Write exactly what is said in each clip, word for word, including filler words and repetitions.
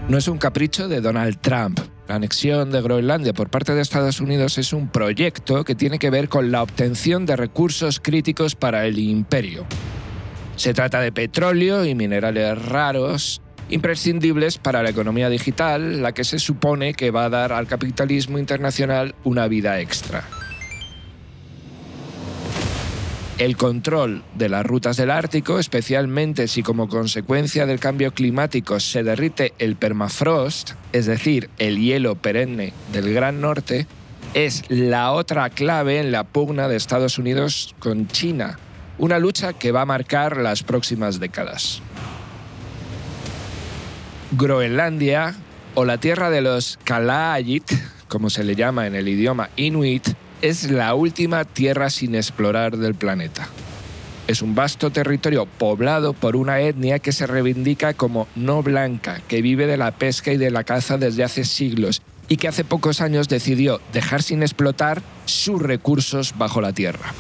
No es un capricho de Donald Trump. La anexión de Groenlandia por parte de Estados Unidos es un proyecto que tiene que ver con la obtención de recursos críticos para el imperio. Se trata de petróleo y minerales raros, imprescindibles para la economía digital, la que se supone que va a dar al capitalismo internacional una vida extra. El control de las rutas del Ártico, especialmente si como consecuencia del cambio climático se derrite el permafrost, es decir, el hielo perenne del Gran Norte, es la otra clave en la pugna de Estados Unidos con China, una lucha que va a marcar las próximas décadas. Groenlandia, o la tierra de los Kalaallit, como se le llama en el idioma inuit, es la última tierra sin explorar del planeta. Es un vasto territorio poblado por una etnia que se reivindica como no blanca, que vive de la pesca y de la caza desde hace siglos y que hace pocos años decidió dejar sin explotar sus recursos bajo la tierra.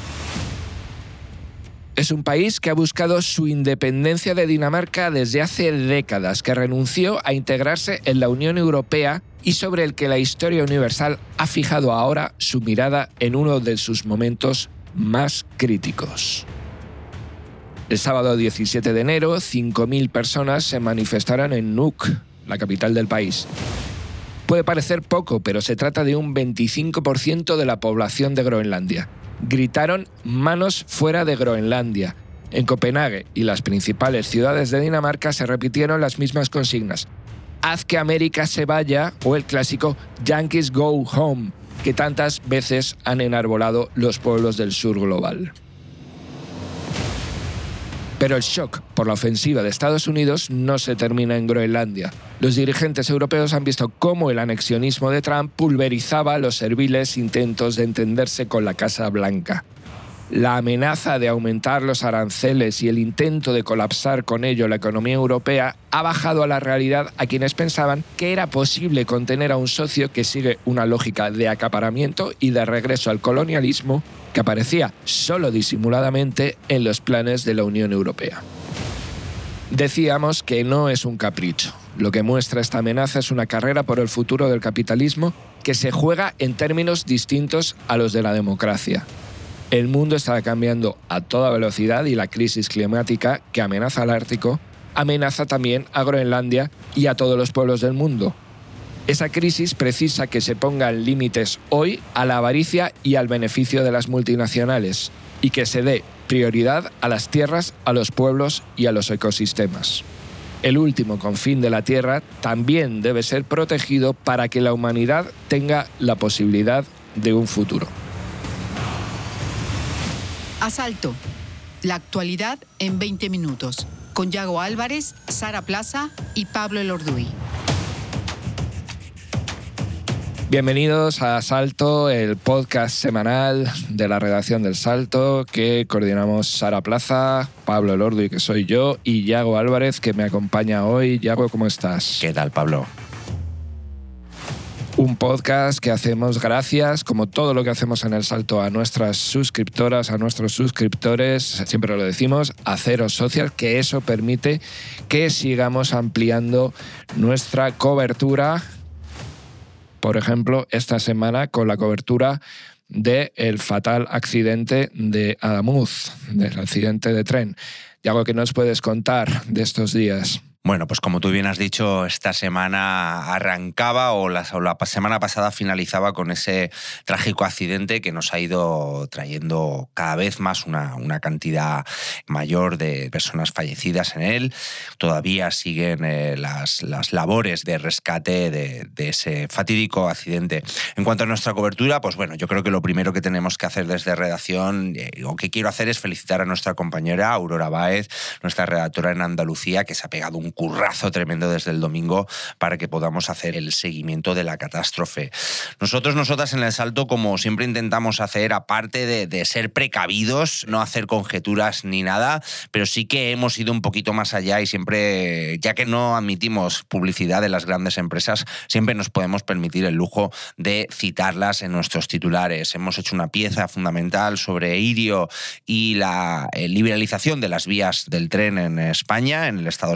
Es un país que ha buscado su independencia de Dinamarca desde hace décadas, que renunció a integrarse en la Unión Europea y sobre el que la historia universal ha fijado ahora su mirada en uno de sus momentos más críticos. El sábado diecisiete de enero, cinco mil personas se manifestaron en Nuuk, la capital del país. Puede parecer poco, pero se trata de un veinticinco por ciento de la población de Groenlandia. Gritaron «Manos fuera de Groenlandia». En Copenhague y las principales ciudades de Dinamarca se repitieron las mismas consignas. «Haz que América se vaya» o el clásico «Yankees go home», que tantas veces han enarbolado los pueblos del sur global. Pero el shock por la ofensiva de Estados Unidos no se termina en Groenlandia. Los dirigentes europeos han visto cómo el anexionismo de Trump pulverizaba los serviles intentos de entenderse con la Casa Blanca. La amenaza de aumentar los aranceles y el intento de colapsar con ello la economía europea ha bajado a la realidad a quienes pensaban que era posible contener a un socio que sigue una lógica de acaparamiento y de regreso al colonialismo que aparecía solo disimuladamente en los planes de la Unión Europea. Decíamos que no es un capricho. Lo que muestra esta amenaza es una carrera por el futuro del capitalismo que se juega en términos distintos a los de la democracia. El mundo está cambiando a toda velocidad y la crisis climática que amenaza al Ártico amenaza también a Groenlandia y a todos los pueblos del mundo. Esa crisis precisa que se pongan límites hoy a la avaricia y al beneficio de las multinacionales y que se dé prioridad a las tierras, a los pueblos y a los ecosistemas. El último confín de la Tierra también debe ser protegido para que la humanidad tenga la posibilidad de un futuro. Asalto. La actualidad en veinte minutos. Con Yago Álvarez, Sara Plaza y Pablo Elorduy. Bienvenidos a Asalto, el podcast semanal de la redacción del Salto que coordinamos Sara Plaza, Pablo Elorduy, que soy yo, y Yago Álvarez, que me acompaña hoy. Yago, ¿cómo estás? ¿Qué tal, Pablo? Un podcast que hacemos gracias, como todo lo que hacemos en El Salto, a nuestras suscriptoras, a nuestros suscriptores, siempre lo decimos, a Cero Social, que eso permite que sigamos ampliando nuestra cobertura. Por ejemplo, esta semana con la cobertura del fatal accidente de Adamuz, del accidente de tren. ¿Y algo que nos puedes contar de estos días? Bueno, pues como tú bien has dicho, esta semana arrancaba o la, o la semana pasada finalizaba con ese trágico accidente que nos ha ido trayendo cada vez más una, una cantidad mayor de personas fallecidas en él. Todavía siguen eh, las, las labores de rescate de, de ese fatídico accidente. En cuanto a nuestra cobertura, pues bueno, yo creo que lo primero que tenemos que hacer desde redacción, eh, o que quiero hacer, es felicitar a nuestra compañera Aurora Báez, nuestra redactora en Andalucía, que se ha pegado un currazo tremendo desde el domingo para que podamos hacer el seguimiento de la catástrofe. Nosotros, nosotras en El Salto, como siempre intentamos hacer, aparte de, de ser precavidos, no hacer conjeturas ni nada, pero sí que hemos ido un poquito más allá y siempre, ya que no admitimos publicidad de las grandes empresas, siempre nos podemos permitir el lujo de citarlas en nuestros titulares. Hemos hecho una pieza fundamental sobre Irio y la liberalización de las vías del tren en España, en el Estado español.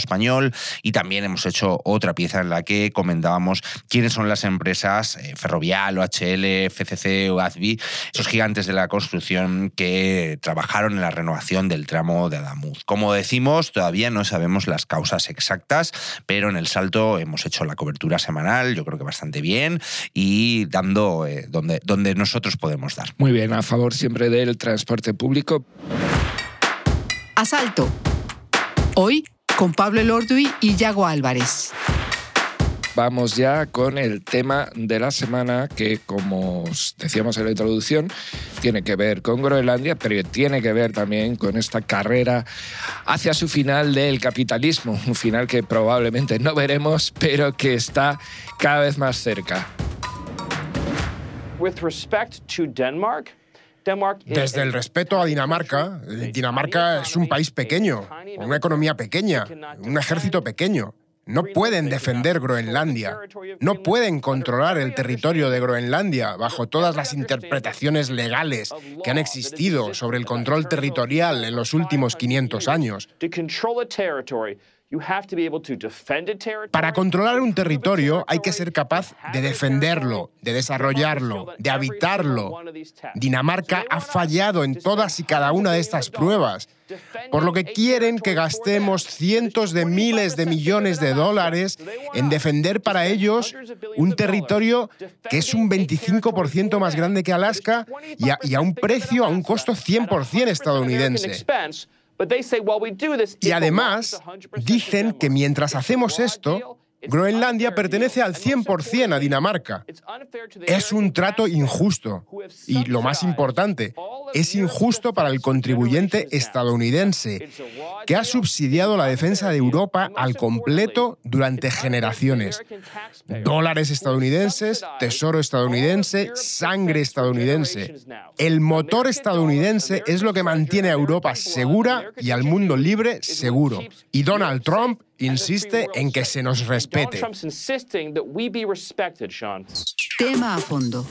español, y también hemos hecho otra pieza en la que comentábamos quiénes son las empresas eh, Ferrovial, O H L, F C C o A Z B I, esos gigantes de la construcción que trabajaron en la renovación del tramo de Adamuz. Como decimos, todavía no sabemos las causas exactas, pero en El Salto hemos hecho la cobertura semanal, yo creo que bastante bien, y dando eh, donde, donde nosotros podemos dar. Muy bien, a favor siempre del transporte público. Asalto. Hoy con Pablo Elorduy y Yago Álvarez. Vamos ya con el tema de la semana que, como os decíamos en la introducción, tiene que ver con Groenlandia, pero tiene que ver también con esta carrera hacia su final del capitalismo, un final que probablemente no veremos, pero que está cada vez más cerca. With respect to Denmark, Desde el respeto a Dinamarca, Dinamarca es un país pequeño, con una economía pequeña, un ejército pequeño. No pueden defender Groenlandia, no pueden controlar el territorio de Groenlandia bajo todas las interpretaciones legales que han existido sobre el control territorial en los últimos quinientos años. Para controlar un territorio hay que ser capaz de defenderlo, de desarrollarlo, de habitarlo. Dinamarca ha fallado en todas y cada una de estas pruebas, por lo que quieren que gastemos cientos de miles de millones de dólares en defender para ellos un territorio que es un veinticinco por ciento más grande que Alaska y a, y a un precio, a un costo cien por ciento estadounidense. Y además, dicen que mientras hacemos esto, Groenlandia pertenece al cien por ciento a Dinamarca. Es un trato injusto. Y lo más importante, es injusto para el contribuyente estadounidense, que ha subsidiado la defensa de Europa al completo durante generaciones. Dólares estadounidenses, tesoro estadounidense, sangre estadounidense. El motor estadounidense es lo que mantiene a Europa segura y al mundo libre seguro. Y Donald Trump insiste en que se nos respete. Tema a fondo.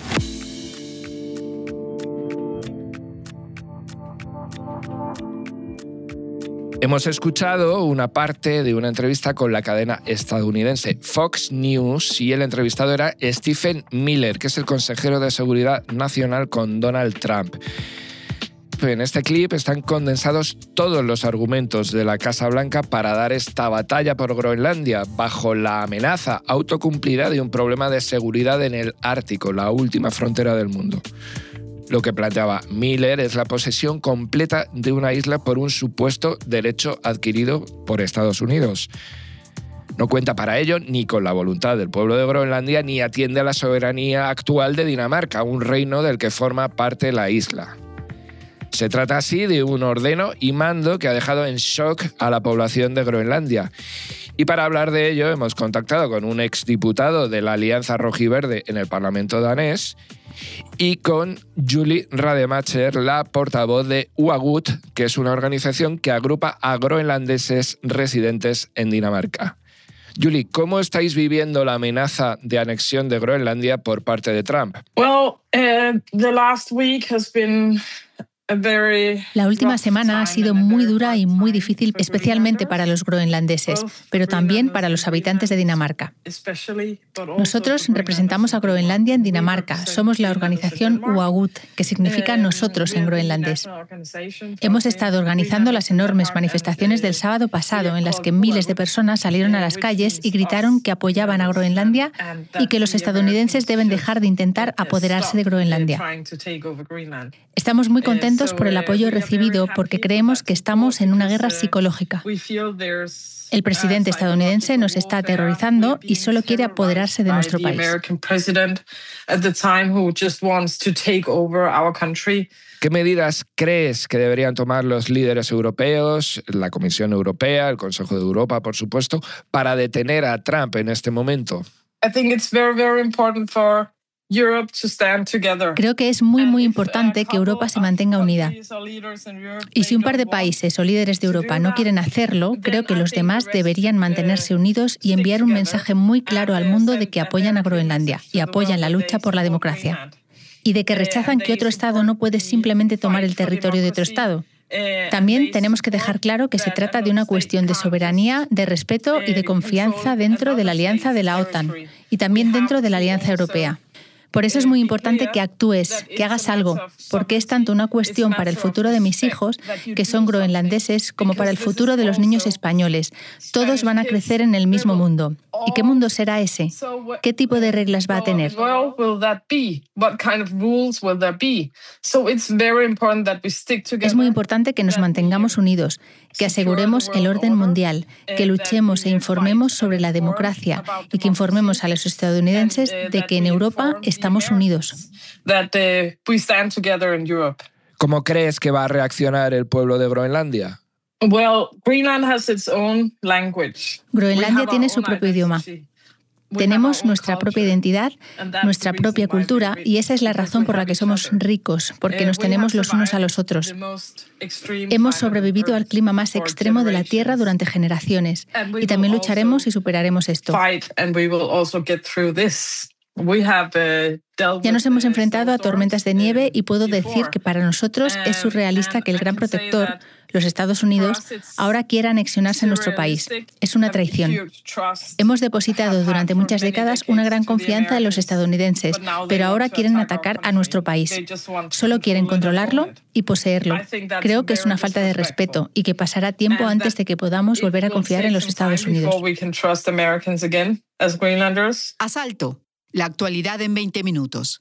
Hemos escuchado una parte de una entrevista con la cadena estadounidense Fox News y el entrevistado era Stephen Miller, que es el consejero de Seguridad Nacional con Donald Trump. En este clip están condensados todos los argumentos de la Casa Blanca para dar esta batalla por Groenlandia bajo la amenaza autocumplida de un problema de seguridad en el Ártico, la última frontera del mundo. Lo que planteaba Miller es la posesión completa de una isla por un supuesto derecho adquirido por Estados Unidos. No cuenta para ello ni con la voluntad del pueblo de Groenlandia ni atiende a la soberanía actual de Dinamarca, un reino del que forma parte la isla. Se trata así de un ordeno y mando que ha dejado en shock a la población de Groenlandia. Y para hablar de ello hemos contactado con un exdiputado de la Alianza Rojiverde en el Parlamento danés y con Julie Rademacher, la portavoz de UAGUT, que es una organización que agrupa a groenlandeses residentes en Dinamarca. Julie, ¿cómo estáis viviendo la amenaza de anexión de Groenlandia por parte de Trump? Well, uh, the last week has been La última semana ha sido muy dura y muy difícil, especialmente para los groenlandeses, pero también para los habitantes de Dinamarca. Nosotros representamos a Groenlandia en Dinamarca. Somos la organización UAGUT, que significa nosotros en groenlandés. Hemos estado organizando las enormes manifestaciones del sábado pasado, en las que miles de personas salieron a las calles y gritaron que apoyaban a Groenlandia y que los estadounidenses deben dejar de intentar apoderarse de Groenlandia. Estamos muy contentos por el apoyo recibido porque creemos que estamos en una guerra psicológica. El presidente estadounidense nos está aterrorizando y solo quiere apoderarse de nuestro país. ¿Qué medidas crees que deberían tomar los líderes europeos, la Comisión Europea, el Consejo de Europa, por supuesto, para detener a Trump en este momento? I think it's very, very important for Creo que es muy, muy importante que Europa se mantenga unida. Y si un par de países o líderes de Europa no quieren hacerlo, creo que los demás deberían mantenerse unidos y enviar un mensaje muy claro al mundo de que apoyan a Groenlandia y apoyan la lucha por la democracia. Y de que rechazan que otro Estado no puede simplemente tomar el territorio de otro Estado. También tenemos que dejar claro que se trata de una cuestión de soberanía, de respeto y de confianza dentro de la alianza de la OTAN y también dentro de la Alianza Europea. Por eso es muy importante que actúes, que hagas algo, porque es tanto una cuestión para el futuro de mis hijos, que son groenlandeses, como para el futuro de los niños españoles. Todos van a crecer en el mismo mundo. ¿Y qué mundo será ese? ¿Qué tipo de reglas va a tener? Es muy importante que nos mantengamos unidos, que aseguremos el orden mundial, que luchemos e informemos sobre la democracia y que informemos a los estadounidenses de que en Europa estamos unidos. ¿Cómo crees que va a reaccionar el pueblo de Groenlandia? Groenlandia tiene su propio idioma. Tenemos nuestra propia identidad, nuestra propia cultura, y esa es la razón por la que somos ricos, porque nos tenemos los unos a los otros. Hemos sobrevivido al clima más extremo de la Tierra durante generaciones, y también lucharemos y superaremos esto. Ya nos hemos enfrentado a tormentas de nieve y puedo decir que para nosotros es surrealista que el gran protector, los Estados Unidos, ahora quiera anexionarse a nuestro país. Es una traición. Hemos depositado durante muchas décadas una gran confianza en los estadounidenses, pero ahora quieren atacar a nuestro país. Solo quieren controlarlo y poseerlo. Creo que es una falta de respeto y que pasará tiempo antes de que podamos volver a confiar en los Estados Unidos. Asalto. La actualidad en veinte minutos.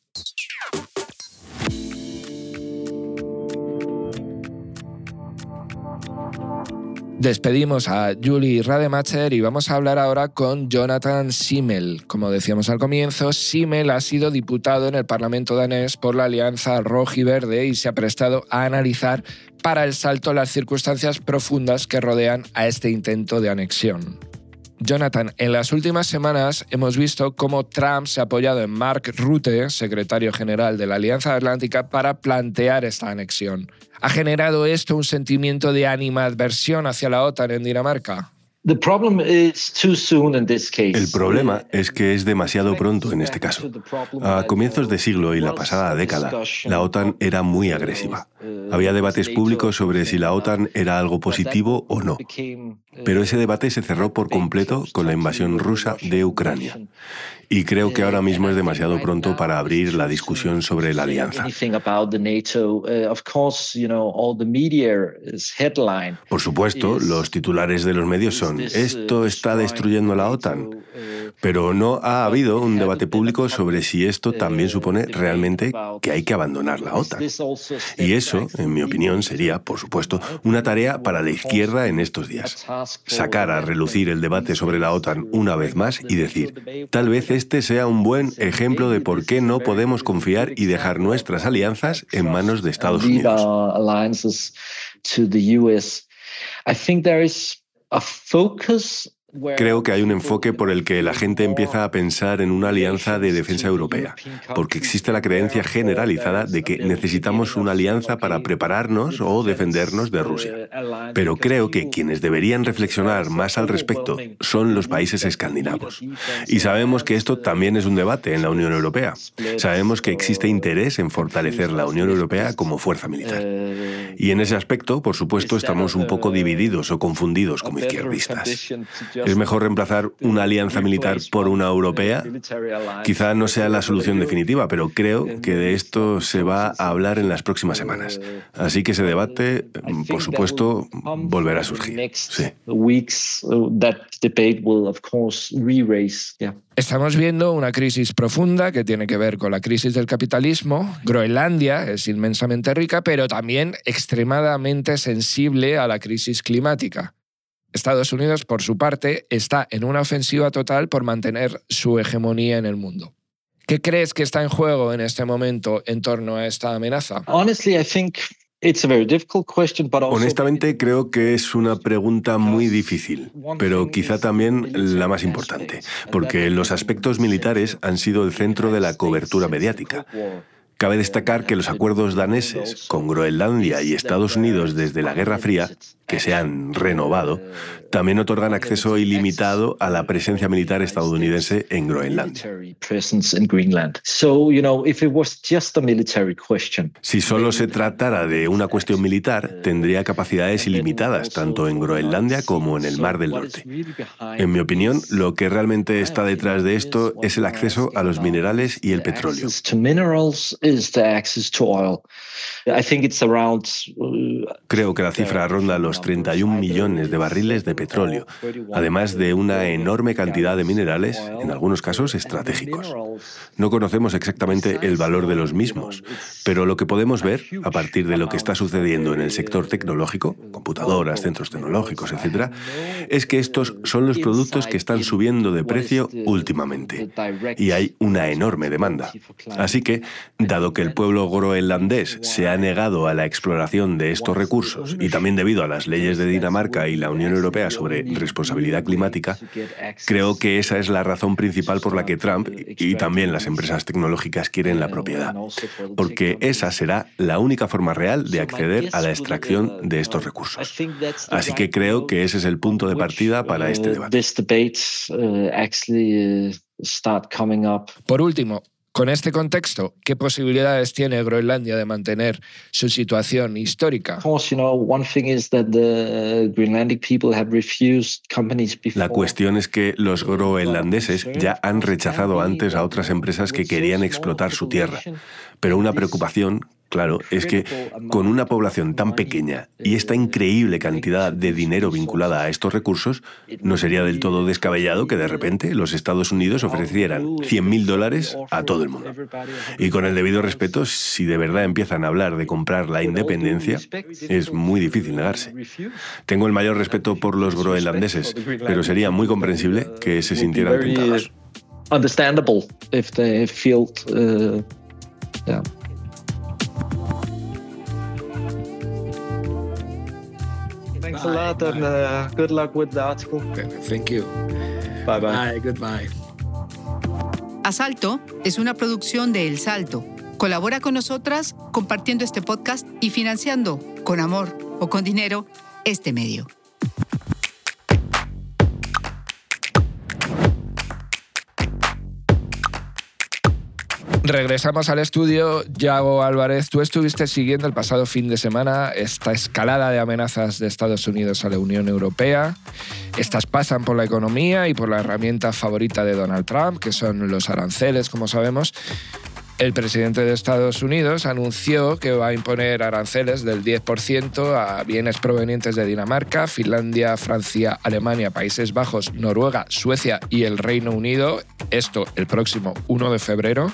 Despedimos a Julie Rademacher y vamos a hablar ahora con Jonathan Simmel. Como decíamos al comienzo, Simmel ha sido diputado en el Parlamento danés por la Alianza Rojiverde y se ha prestado a analizar para el salto las circunstancias profundas que rodean a este intento de anexión. Jonathan, en las últimas semanas hemos visto cómo Trump se ha apoyado en Mark Rutte, secretario general de la Alianza Atlántica, para plantear esta anexión. ¿Ha generado esto un sentimiento de animadversión hacia la OTAN en Dinamarca? El problema es que es demasiado pronto en este caso. A comienzos de siglo y la pasada década, la OTAN era muy agresiva. Había debates públicos sobre si la OTAN era algo positivo o no. Pero ese debate se cerró por completo con la invasión rusa de Ucrania. Y creo que ahora mismo es demasiado pronto para abrir la discusión sobre la alianza. Por supuesto, los titulares de los medios son «Esto está destruyendo la OTAN». Pero no ha habido un debate público sobre si esto también supone realmente que hay que abandonar la OTAN. Y eso, en mi opinión, sería, por supuesto, una tarea para la izquierda en estos días. Sacar a relucir el debate sobre la OTAN una vez más y decir, tal vez este sea un buen ejemplo de por qué no podemos confiar y dejar nuestras alianzas en manos de Estados Unidos. Creo que hay un enfoque por el que la gente empieza a pensar en una alianza de defensa europea, porque existe la creencia generalizada de que necesitamos una alianza para prepararnos o defendernos de Rusia. Pero creo que quienes deberían reflexionar más al respecto son los países escandinavos. Y sabemos que esto también es un debate en la Unión Europea. Sabemos que existe interés en fortalecer la Unión Europea como fuerza militar. Y en ese aspecto, por supuesto, estamos un poco divididos o confundidos como izquierdistas. ¿Es mejor reemplazar una alianza militar por una europea? Quizá no sea la solución definitiva, pero creo que de esto se va a hablar en las próximas semanas. Así que ese debate, por supuesto, volverá a surgir. Sí. Estamos viendo una crisis profunda que tiene que ver con la crisis del capitalismo. Groenlandia es inmensamente rica, pero también extremadamente sensible a la crisis climática. Estados Unidos, por su parte, está en una ofensiva total por mantener su hegemonía en el mundo. ¿Qué crees que está en juego en este momento en torno a esta amenaza? Honestamente, creo que es una pregunta muy difícil, pero quizá también la más importante, porque los aspectos militares han sido el centro de la cobertura mediática. Cabe destacar que los acuerdos daneses con Groenlandia y Estados Unidos desde la Guerra Fría, que se han renovado, también otorgan acceso ilimitado a la presencia militar estadounidense en Groenlandia. Si solo se tratara de una cuestión militar, tendría capacidades ilimitadas tanto en Groenlandia como en el Mar del Norte. En mi opinión, lo que realmente está detrás de esto es el acceso a los minerales y el petróleo. Creo que la cifra ronda los treinta y un millones de barriles de petróleo, además de una enorme cantidad de minerales, en algunos casos estratégicos. No conocemos exactamente el valor de los mismos, pero lo que podemos ver, a partir de lo que está sucediendo en el sector tecnológico, computadoras, centros tecnológicos, etcétera, es que estos son los productos que están subiendo de precio últimamente, y hay una enorme demanda. Así que, dado que el pueblo groenlandés se ha negado a la exploración de estos recursos, y también debido a las leyes de Dinamarca y la Unión Europea sobre responsabilidad climática, creo que esa es la razón principal por la que Trump y también las empresas tecnológicas quieren la propiedad, porque esa será la única forma real de acceder a la extracción de estos recursos. Así que creo que ese es el punto de partida para este debate. Por último, con este contexto, ¿qué posibilidades tiene Groenlandia de mantener su situación histórica? La cuestión es que los groenlandeses ya han rechazado antes a otras empresas que querían explotar su tierra, pero una preocupación, claro, es que con una población tan pequeña y esta increíble cantidad de dinero vinculada a estos recursos, no sería del todo descabellado que de repente los Estados Unidos ofrecieran cien mil dólares a todo el mundo. Y con el debido respeto, si de verdad empiezan a hablar de comprar la independencia, es muy difícil negarse. Tengo el mayor respeto por los groenlandeses, pero sería muy comprensible que se sintieran tentados. Understandable if they feel, uh, yeah. Thanks a lot and uh, good luck with the article. Thank you. Bye bye. Bye, goodbye. Asalto es una producción de El Salto. Colabora con nosotras compartiendo este podcast y financiando, con amor o con dinero, este medio. Regresamos al estudio. Yago Álvarez, tú estuviste siguiendo el pasado fin de semana esta escalada de amenazas de Estados Unidos a la Unión Europea. Estas pasan por la economía y por la herramienta favorita de Donald Trump, que son los aranceles, como sabemos. El presidente de Estados Unidos anunció que va a imponer aranceles del diez por ciento a bienes provenientes de Dinamarca, Finlandia, Francia, Alemania, Países Bajos, Noruega, Suecia y el Reino Unido. Esto el próximo uno de febrero.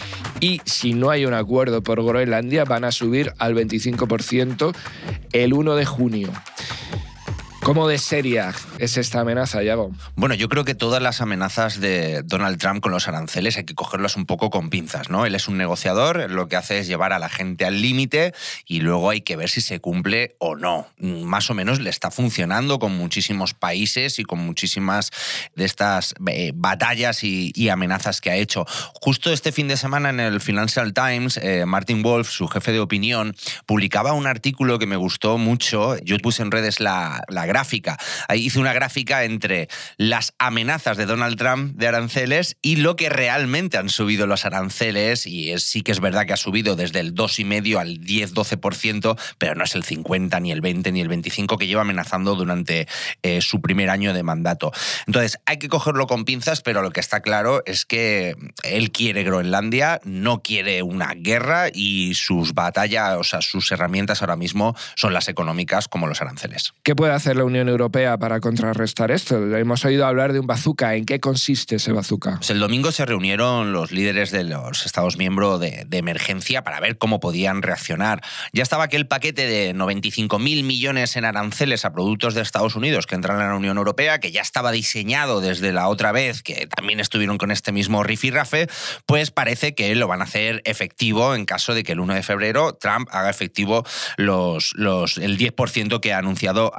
Y si no hay un acuerdo por Groenlandia, van a subir al veinticinco por ciento el uno de junio. ¿Cómo de seria es esta amenaza, Yago? Bueno, yo creo que todas las amenazas de Donald Trump con los aranceles hay que cogerlas un poco con pinzas, ¿no? Él es un negociador, lo que hace es llevar a la gente al límite y luego hay que ver si se cumple o no. Más o menos le está funcionando con muchísimos países y con muchísimas de estas eh, batallas y, y amenazas que ha hecho. Justo este fin de semana en el Financial Times, eh, Martin Wolf, su jefe de opinión, publicaba un artículo que me gustó mucho. Yo puse en redes la, la gráfica. Ahí hice una gráfica entre las amenazas de Donald Trump de aranceles y lo que realmente han subido los aranceles, y es, sí que es verdad que ha subido desde el dos coma cinco al diez doce por ciento, pero no es el cincuenta, ni el veinte, ni el veinticinco que lleva amenazando durante eh, su primer año de mandato. Entonces, hay que cogerlo con pinzas, pero lo que está claro es que él quiere Groenlandia, no quiere una guerra y sus batallas, o sea, sus herramientas ahora mismo son las económicas como los aranceles. ¿Qué puede hacer la Unión Europea para contrarrestar esto? Hemos oído hablar de un bazooka. ¿En qué consiste ese bazooka? Pues el domingo se reunieron los líderes de los Estados miembros de, de emergencia para ver cómo podían reaccionar. Ya estaba aquel paquete de noventa y cinco mil millones en aranceles a productos de Estados Unidos que entran en la Unión Europea, que ya estaba diseñado desde la otra vez, que también estuvieron con este mismo rifirrafe, pues parece que lo van a hacer efectivo en caso de que el uno de febrero Trump haga efectivo los, los, el diez por ciento que ha anunciado a estos países.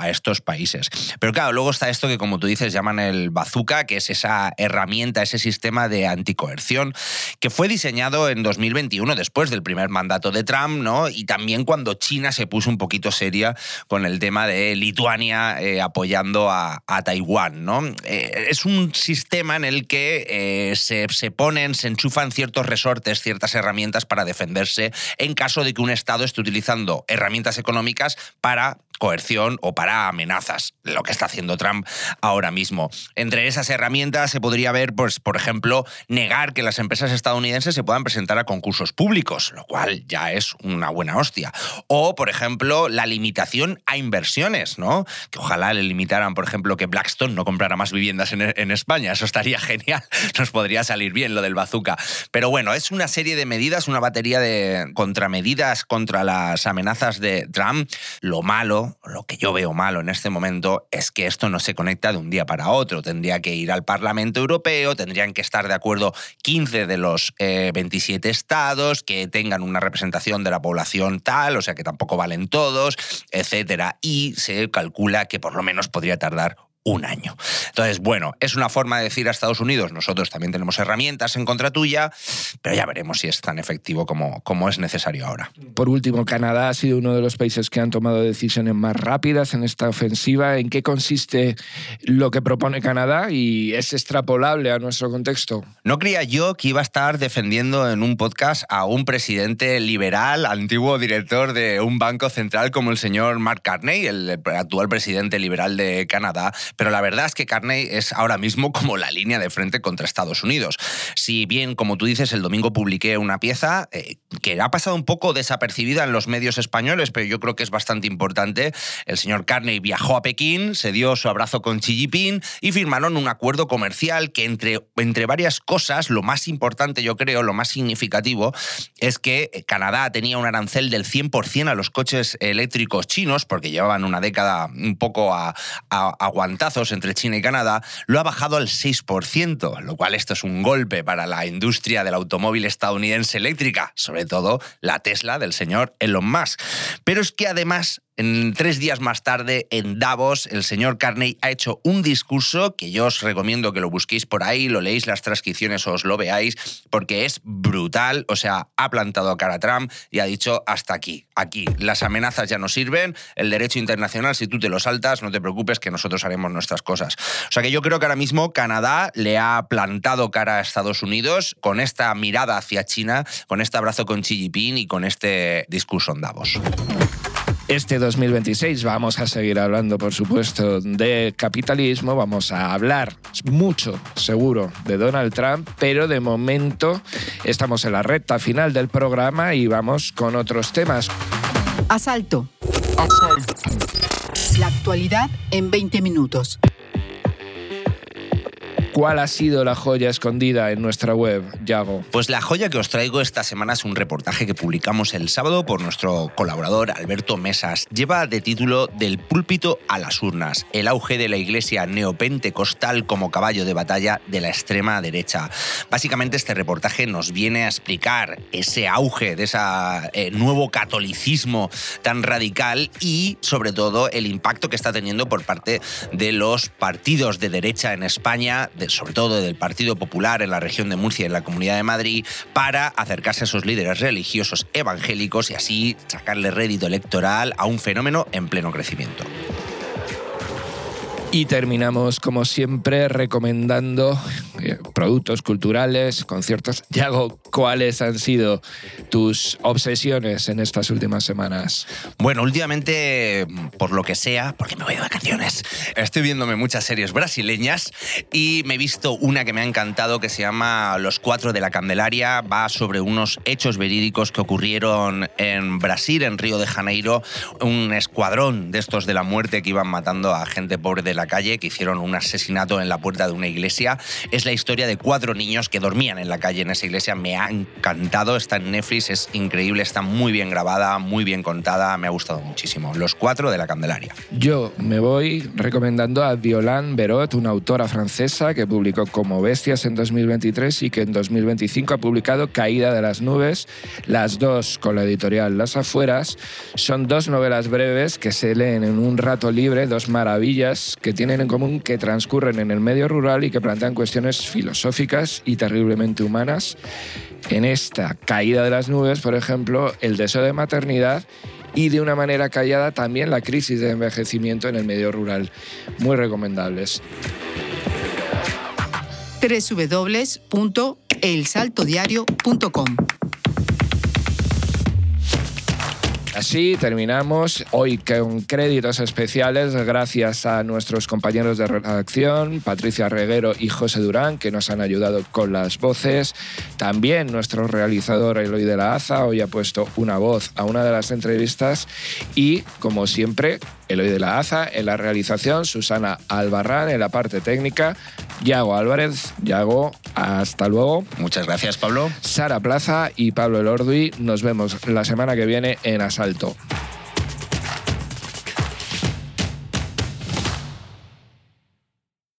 países. Pero claro, luego está esto que, como tú dices, llaman el bazooka, que es esa herramienta, ese sistema de anticoerción, que fue diseñado en dos mil veintiuno, después del primer mandato de Trump, ¿no? Y también cuando China se puso un poquito seria con el tema de Lituania eh, apoyando a, a Taiwán, ¿no? Eh, es un sistema en el que eh, se, se ponen, se enchufan ciertos resortes, ciertas herramientas para defenderse en caso de que un Estado esté utilizando herramientas económicas para coerción o para amenazas, lo que está haciendo Trump ahora mismo. Entre esas herramientas se podría ver, pues, por ejemplo, negar que las empresas estadounidenses se puedan presentar a concursos públicos, lo cual ya es una buena hostia. O, por ejemplo, la limitación a inversiones, ¿no? Que ojalá le limitaran, por ejemplo, que Blackstone no comprara más viviendas en, en España. Eso estaría genial. Nos podría salir bien lo del bazooka. Pero bueno, es una serie de medidas, una batería de contramedidas contra las amenazas de Trump. Lo malo, lo que yo veo malo en este momento es que esto no se conecta de un día para otro. Tendría que ir al Parlamento Europeo, tendrían que estar de acuerdo quince de los eh, veintisiete estados, que tengan una representación de la población tal, o sea que tampoco valen todos, etcétera. Y se calcula que por lo menos podría tardar un año. Entonces, bueno, es una forma de decir a Estados Unidos, nosotros también tenemos herramientas en contra tuya, pero ya veremos si es tan efectivo como, como es necesario ahora. Por último, Canadá ha sido uno de los países que han tomado decisiones más rápidas en esta ofensiva. ¿En qué consiste lo que propone Canadá y es extrapolable a nuestro contexto? No creía yo que iba a estar defendiendo en un podcast a un presidente liberal, antiguo director de un banco central como el señor Mark Carney, el actual presidente liberal de Canadá. Pero la verdad es que Carney es ahora mismo como la línea de frente contra Estados Unidos. Si bien, como tú dices, el domingo publiqué una pieza eh, que ha pasado un poco desapercibida en los medios españoles, pero yo creo que es bastante importante. El señor Carney viajó a Pekín, se dio su abrazo con Xi Jinping y firmaron un acuerdo comercial que, entre, entre varias cosas, lo más importante, yo creo, lo más significativo, es que Canadá tenía un arancel del cien por ciento a los coches eléctricos chinos, porque llevaban una década un poco a, a, aguantando entre China y Canadá, lo ha bajado al seis por ciento, lo cual esto es un golpe para la industria del automóvil estadounidense eléctrica, sobre todo la Tesla del señor Elon Musk. Pero es que además, en tres días más tarde, en Davos, el señor Carney ha hecho un discurso que yo os recomiendo que lo busquéis por ahí, lo leéis las transcripciones o os lo veáis, porque es brutal. O sea, ha plantado cara a Trump y ha dicho hasta aquí, aquí. Las amenazas ya no sirven, el derecho internacional, si tú te lo saltas, no te preocupes que nosotros haremos nuestras cosas. O sea que yo creo que ahora mismo Canadá le ha plantado cara a Estados Unidos con esta mirada hacia China, con este abrazo con Xi Jinping y con este discurso en Davos. Este dos mil veintiséis vamos a seguir hablando, por supuesto, de capitalismo, vamos a hablar mucho, seguro, de Donald Trump, pero de momento estamos en la recta final del programa y vamos con otros temas. Asalto. Asalto. La actualidad en veinte minutos. ¿Cuál ha sido la joya escondida en nuestra web, Yago? Pues la joya que os traigo esta semana es un reportaje que publicamos el sábado por nuestro colaborador Alberto Mesas. Lleva de título Del púlpito a las urnas, el auge de la iglesia neopentecostal como caballo de batalla de la extrema derecha. Básicamente este reportaje nos viene a explicar ese auge de ese eh, nuevo catolicismo tan radical y, sobre todo, el impacto que está teniendo por parte de los partidos de derecha en España, de, sobre todo del Partido Popular en la región de Murcia y en la Comunidad de Madrid, para acercarse a esos líderes religiosos evangélicos y así sacarle rédito electoral a un fenómeno en pleno crecimiento. Y terminamos, como siempre, recomendando productos culturales, conciertos. Yago, ¿cuáles han sido tus obsesiones en estas últimas semanas? Bueno, últimamente, por lo que sea, porque me voy de vacaciones, estoy viéndome muchas series brasileñas y me he visto una que me ha encantado que se llama Los Cuatro de la Candelaria. Va sobre unos hechos verídicos que ocurrieron en Brasil, en Río de Janeiro. Un escuadrón de estos de la muerte que iban matando a gente pobre de la calle, que hicieron un asesinato en la puerta de una iglesia. Es la historia de cuatro niños que dormían en la calle en esa iglesia. Me ha encantado, está en Netflix, es increíble, está muy bien grabada, muy bien contada, me ha gustado muchísimo. Los cuatro de la Candelaria. Yo me voy recomendando a Violaine Berot, una autora francesa que publicó Como bestias en dos mil veintitrés y que en dos mil veinticinco ha publicado Caída de las nubes, las dos con la editorial Las Afueras. Son dos novelas breves que se leen en un rato libre, dos maravillas que tienen en común que transcurren en el medio rural y que plantean cuestiones filosóficas y terriblemente humanas. En esta Caída de las nubes, por ejemplo, el deseo de maternidad y de una manera callada también la crisis de envejecimiento en el medio rural. Muy recomendables. doble u doble u doble u punto el salto diario punto com. Así terminamos hoy con créditos especiales gracias a nuestros compañeros de redacción, Patricia Reguero y José Durán, que nos han ayudado con las voces. También nuestro realizador Eloy de la Haza hoy ha puesto una voz a una de las entrevistas y, como siempre, Eloy de la Haza en la realización, Susana Albarrán en la parte técnica, Yago Álvarez. Yago, hasta luego. Muchas gracias, Pablo. Sara Plaza y Pablo Elorduy. Nos vemos la semana que viene en Asalto.